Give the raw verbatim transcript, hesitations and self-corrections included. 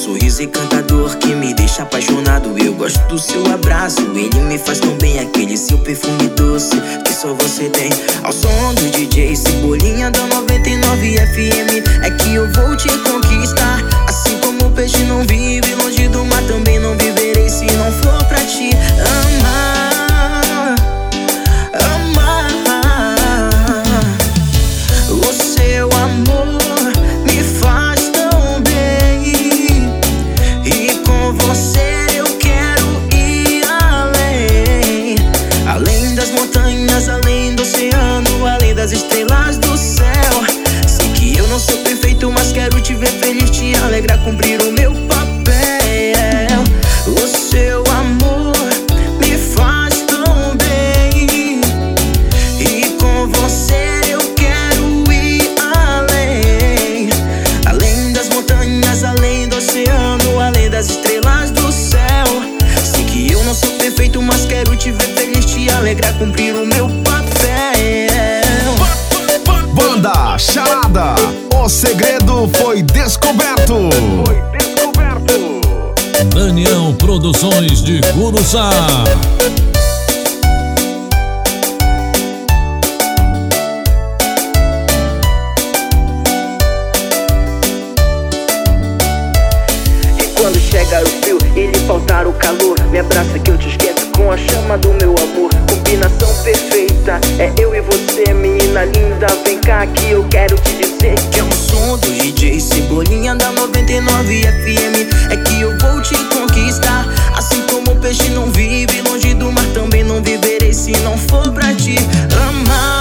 sorriso encantador que me deixa apaixonado. Eu gosto do seu abraço, ele me faz tão bem. Aquele seu perfume doce que só você tem. Ao som do D J Cebolinha da noventa e nove F M, é que eu vou te conquistar. Assim como o peixe não vive longe do mar, também não viverei se não for pra te amar. Amar. O seu amor me faz tão bem, e com você eu quero ir além. Além das montanhas, além do oceano, além das estrelas do céu. Sei que eu não sou perfeito, mas quero te ver feliz, te alegrar, cumprir o meu papel. O seu amor me faz tão bem, e com você eu quero ir além. Além das montanhas, além do oceano, além das estrelas do céu. Sei que eu não sou perfeito, mas quero te ver feliz, te alegrar, cumprir o meu papel. Banda Charada, o segredo foi descoberto. Foi descoberto. Daniel Produções de Curuçá. E quando chegar o frio e lhe faltar o calor, me abraça que eu te esqueço com a chama do meu amor. Combinação perfeita, é eu e você, menina linda. Vem cá que eu quero te dizer que é um som do D J Cebolinha da noventa e nove F M, é que eu vou te conquistar. Assim como o peixe não vive longe do mar, também não viverei se não for pra te amar.